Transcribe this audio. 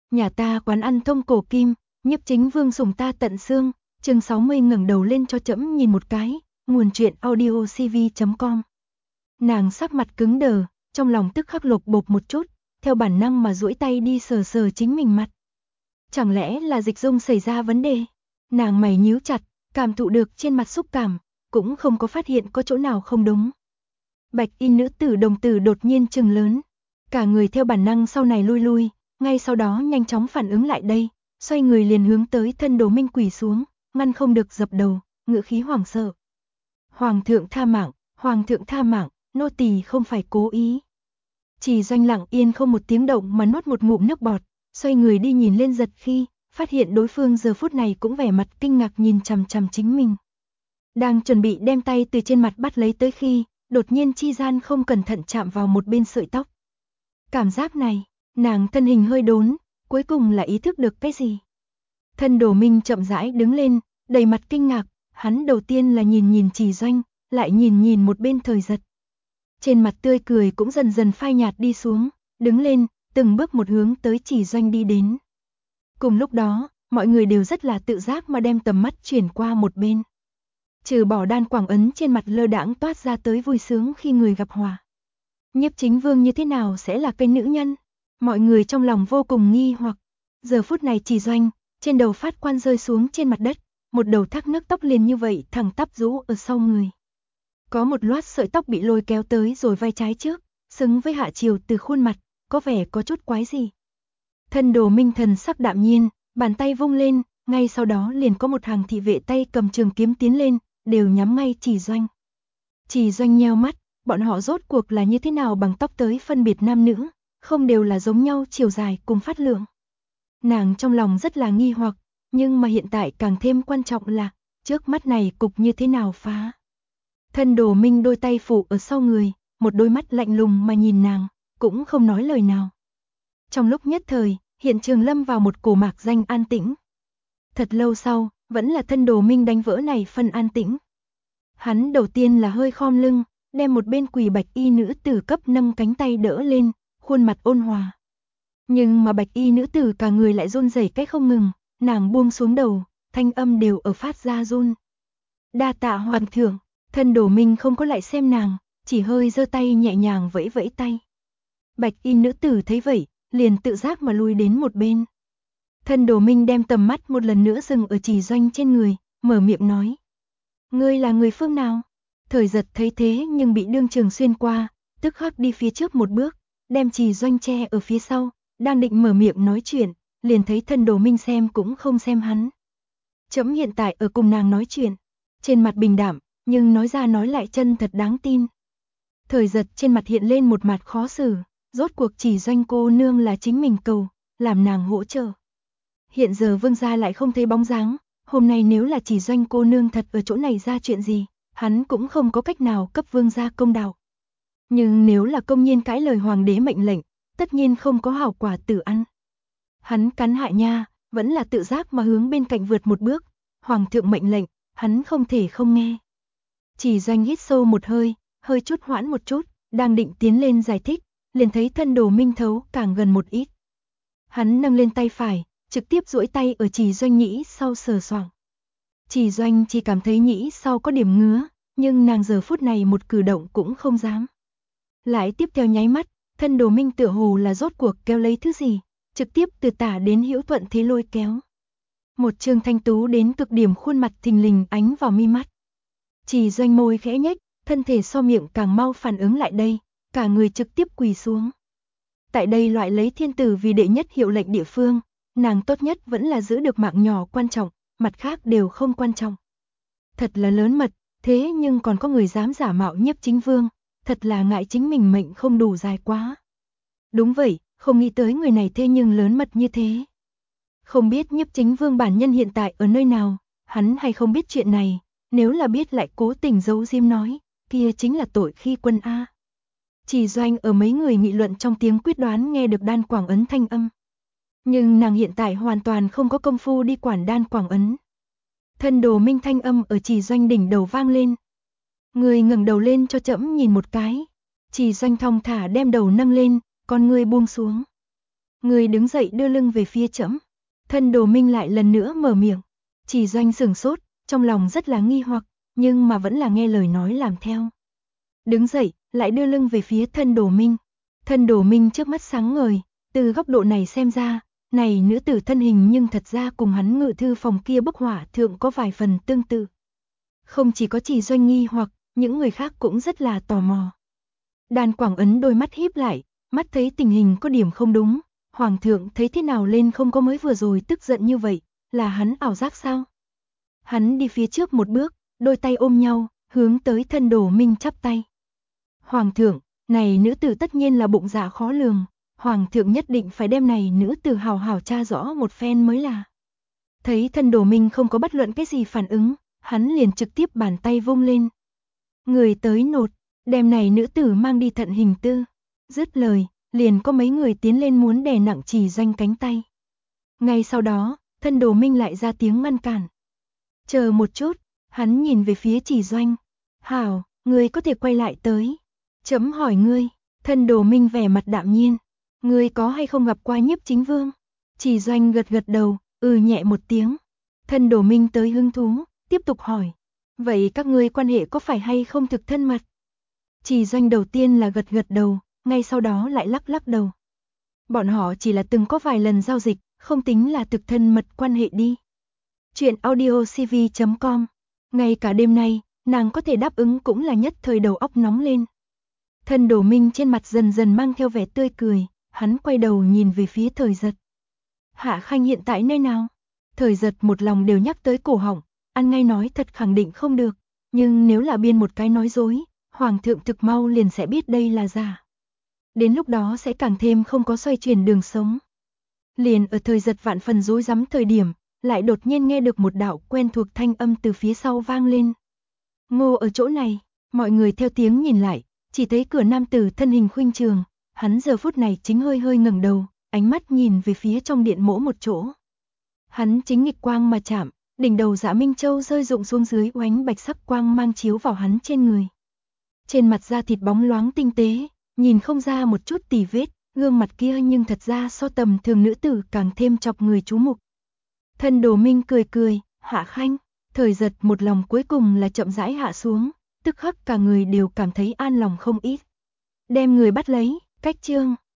Nhà ta quán ăn thông cổ kim, Nhiếp Chính Vương sủng ta tận xương. Chương 60 ngẩng đầu lên cho trẫm nhìn một cái. Nguồn truyện audiocv.com. Nàng sắc mặt cứng đờ, trong lòng tức khắc lột bột một chút, theo bản năng mà duỗi tay đi sờ sờ chính mình mặt. Chẳng lẽ là dịch dung xảy ra vấn đề? Nàng mày nhíu chặt, cảm thụ được trên mặt xúc cảm, cũng không có phát hiện có chỗ nào không đúng. Bạch y nữ tử đồng tử đột nhiên trừng lớn, cả người theo bản năng sau này lui lui, ngay sau đó nhanh chóng phản ứng lại đây, xoay người liền hướng tới thân Đồ Minh quỳ xuống, ngăn không được dập đầu, ngữ khí hoảng sợ. Hoàng thượng tha mạng, nô tỳ không phải cố ý. Chỉ Doanh lặng yên không một tiếng động mà nuốt một ngụm nước bọt, xoay người đi nhìn lên Giật Khi, phát hiện đối phương giờ phút này cũng vẻ mặt kinh ngạc nhìn chằm chằm chính mình. Đang chuẩn bị đem tay từ trên mặt bắt lấy tới khi, đột nhiên chi gian không cẩn thận chạm vào một bên sợi tóc. Cảm giác này, nàng thân hình hơi đốn, cuối cùng là ý thức được cái gì. Thân Đồ Minh chậm rãi đứng lên, đầy mặt kinh ngạc, hắn đầu tiên là nhìn Chỉ Doanh, lại nhìn một bên Thời Giật. Trên mặt tươi cười cũng dần dần phai nhạt đi xuống, đứng lên, từng bước một hướng tới Chỉ Doanh đi đến. Cùng lúc đó, mọi người đều rất là tự giác mà đem tầm mắt chuyển qua một bên. Trừ bỏ Đan Quảng Ấn trên mặt lơ đãng toát ra tới vui sướng khi người gặp hòa. Nhiếp Chính Vương như thế nào sẽ là cái nữ nhân? Mọi người trong lòng vô cùng nghi hoặc. Giờ phút này Chỉ Doanh, trên đầu phát quan rơi xuống trên mặt đất, một đầu thác nước tóc liền như vậy thẳng tắp rũ ở sau người. Có một loát sợi tóc bị lôi kéo tới rồi vai trái trước, xứng với hạ chiều từ khuôn mặt, có vẻ có chút quái gì. Thân Đồ Minh thần sắc đạm nhiên, bàn tay vung lên, ngay sau đó liền có một hàng thị vệ tay cầm trường kiếm tiến lên, đều nhắm ngay Chỉ Doanh. Chỉ Doanh nheo mắt, bọn họ rốt cuộc là như thế nào bằng tóc tới phân biệt nam nữ, không đều là giống nhau chiều dài cùng phát lượng. Nàng trong lòng rất là nghi hoặc, nhưng mà hiện tại càng thêm quan trọng là, trước mắt này cục như thế nào phá. Thân Đồ Minh đôi tay phủ ở sau người, một đôi mắt lạnh lùng mà nhìn nàng, cũng không nói lời nào. Trong lúc nhất thời, hiện trường lâm vào một cổ mạc danh an tĩnh. Thật lâu sau, vẫn là thân Đồ Minh đánh vỡ này phân an tĩnh. Hắn đầu tiên là hơi khom lưng, đem một bên quỳ bạch y nữ tử cấp nâng cánh tay đỡ lên, khuôn mặt ôn hòa. Nhưng mà bạch y nữ tử cả người lại run rẩy cách không ngừng, nàng buông xuống đầu, thanh âm đều ở phát ra run. Đa tạ hoàng thượng, thân Đồ Minh không có lại xem nàng, chỉ hơi giơ tay nhẹ nhàng vẫy vẫy tay. Bạch y nữ tử thấy vậy, liền tự giác mà lui đến một bên. Thân Đồ Minh đem tầm mắt một lần nữa dừng ở Chỉ Doanh trên người, mở miệng nói. Ngươi là người phương nào? Thời Giật thấy thế nhưng bị đương trường xuyên qua, tức khắc đi phía trước một bước, đem Chỉ Doanh che ở phía sau, đang định mở miệng nói chuyện, liền thấy thân Đồ Minh xem cũng không xem hắn. Trẫm hiện tại ở cùng nàng nói chuyện, trên mặt bình đạm, nhưng nói ra nói lại chân thật đáng tin. Thời Giật trên mặt hiện lên một mặt khó xử, rốt cuộc Chỉ Doanh cô nương là chính mình cầu, làm nàng hỗ trợ. Hiện giờ Vương gia lại không thấy bóng dáng, hôm nay nếu là Chỉ Doanh cô nương thật ở chỗ này ra chuyện gì, hắn cũng không có cách nào cấp Vương gia công đạo. Nhưng nếu là công nhiên cãi lời hoàng đế mệnh lệnh, tất nhiên không có hảo quả tử ăn. Hắn cắn hại nha, vẫn là tự giác mà hướng bên cạnh vượt một bước, hoàng thượng mệnh lệnh, hắn không thể không nghe. Chỉ Doanh hít sâu một hơi, hơi chút hoãn một chút, đang định tiến lên giải thích, liền thấy thân Đồ Minh thấu càng gần một ít. Hắn nâng lên tay phải, trực tiếp duỗi tay ở Chỉ Doanh nhĩ sau sờ soạng. Chỉ Doanh chỉ cảm thấy nhĩ sau có điểm ngứa, nhưng nàng giờ phút này một cử động cũng không dám. Lại tiếp theo nháy mắt, thân Đồ Minh tựa hồ là rốt cuộc kéo lấy thứ gì, trực tiếp từ tả đến hữu thuận thế lôi kéo. Một trương thanh tú đến cực điểm khuôn mặt thình lình ánh vào mi mắt. Chỉ Doanh môi khẽ nhếch, thân thể so miệng càng mau phản ứng lại đây, cả người trực tiếp quỳ xuống. Tại đây loại lấy thiên tử vì đệ nhất hiệu lệnh địa phương, nàng tốt nhất vẫn là giữ được mạng nhỏ quan trọng, mặt khác đều không quan trọng. Thật là lớn mật, thế nhưng còn có người dám giả mạo Nhiếp Chính Vương, thật là ngại chính mình mệnh không đủ dài quá. Đúng vậy, không nghĩ tới người này thế nhưng lớn mật như thế. Không biết Nhiếp Chính Vương bản nhân hiện tại ở nơi nào, hắn hay không biết chuyện này, nếu là biết lại cố tình giấu diêm nói, kia chính là tội khi quân A. Chỉ Doanh ở mấy người nghị luận trong tiếng quyết đoán nghe được Đan Quảng Ấn thanh âm. Nhưng nàng hiện tại hoàn toàn không có công phu đi quản Đan Quảng Ấn. Thân Đồ Minh thanh âm ở Chỉ Doanh đỉnh đầu vang lên. Người ngẩng đầu lên cho trẫm nhìn một cái. Chỉ Doanh thong thả đem đầu nâng lên, con người buông xuống. Người đứng dậy đưa lưng về phía trẫm. Thân Đồ Minh lại lần nữa mở miệng. Chỉ Doanh sửng sốt, trong lòng rất là nghi hoặc, nhưng mà vẫn là nghe lời nói làm theo. Đứng dậy, lại đưa lưng về phía thân Đồ Minh. Thân Đồ Minh trước mắt sáng ngời, từ góc độ này xem ra, này nữ tử thân hình nhưng thật ra cùng hắn ngự thư phòng kia bức họa thượng có vài phần tương tự. Không chỉ có Chỉ Doanh nghi hoặc, những người khác cũng rất là tò mò. Đàn Quảng Ấn đôi mắt híp lại, mắt thấy tình hình có điểm không đúng, Hoàng thượng thấy thế nào lên không có mới vừa rồi tức giận như vậy, là hắn ảo giác sao? Hắn đi phía trước một bước, đôi tay ôm nhau, hướng tới thân Đồ Minh chắp tay. Hoàng thượng, này nữ tử tất nhiên là bụng dạ khó lường, Hoàng thượng nhất định phải đem này nữ tử hào hào tra rõ một phen mới là. Thấy thân Đồ Minh không có bất luận cái gì phản ứng, hắn liền trực tiếp bàn tay vung lên. Người tới nột, đem này nữ tử mang đi thận hình tư. Dứt lời, liền có mấy người tiến lên muốn đè nặng Chỉ Doanh cánh tay. Ngay sau đó, thân Đồ Minh lại ra tiếng ngăn cản. Chờ một chút, hắn nhìn về phía Chỉ Doanh. Hảo, ngươi có thể quay lại tới. Chấm hỏi ngươi, thân Đồ Minh vẻ mặt đạm nhiên. Ngươi có hay không gặp qua Nhiếp Chính Vương? Chỉ Doanh gật gật đầu, nhẹ một tiếng. Thân Đồ Minh tới hứng thú, tiếp tục hỏi. Vậy các ngươi quan hệ có phải hay không thực thân mật? Chỉ Doanh đầu tiên là gật gật đầu, ngay sau đó lại lắc lắc đầu. Bọn họ chỉ là từng có vài lần giao dịch, không tính là thực thân mật quan hệ đi. Chuyện audiocv.com. Ngay cả đêm nay, nàng có thể đáp ứng cũng là nhất thời đầu óc nóng lên. Thân Đồ Minh trên mặt dần dần mang theo vẻ tươi cười, hắn quay đầu nhìn về phía Thời Giật. Hạ Khanh hiện tại nơi nào? Thời Giật một lòng đều nhắc tới cổ họng, ăn ngay nói thật khẳng định không được, nhưng nếu là biên một cái nói dối, Hoàng thượng thực mau liền sẽ biết đây là giả. Đến lúc đó sẽ càng thêm không có xoay chuyển đường sống. Liền ở Thời Giật vạn phần rối rắm thời điểm, lại đột nhiên nghe được một đạo quen thuộc thanh âm từ phía sau vang lên. Ngô ở chỗ này, mọi người theo tiếng nhìn lại, chỉ thấy cửa nam tử thân hình khuynh trường, hắn giờ phút này chính hơi hơi ngẩng đầu, ánh mắt nhìn về phía trong điện mỗ một chỗ. Hắn chính nghịch quang mà chạm, đỉnh đầu Dạ Minh Châu rơi rụng xuống dưới oánh bạch sắc quang mang chiếu vào hắn trên người. Trên mặt da thịt bóng loáng tinh tế, nhìn không ra một chút tì vết, gương mặt kia nhưng thật ra so tầm thường nữ tử càng thêm chọc người chú mục. Thân Đồ Minh cười cười, Hạ Khanh. Thời Giật một lòng cuối cùng là chậm rãi hạ xuống, tức khắc cả người đều cảm thấy an lòng không ít. Đem người bắt lấy, cách chương.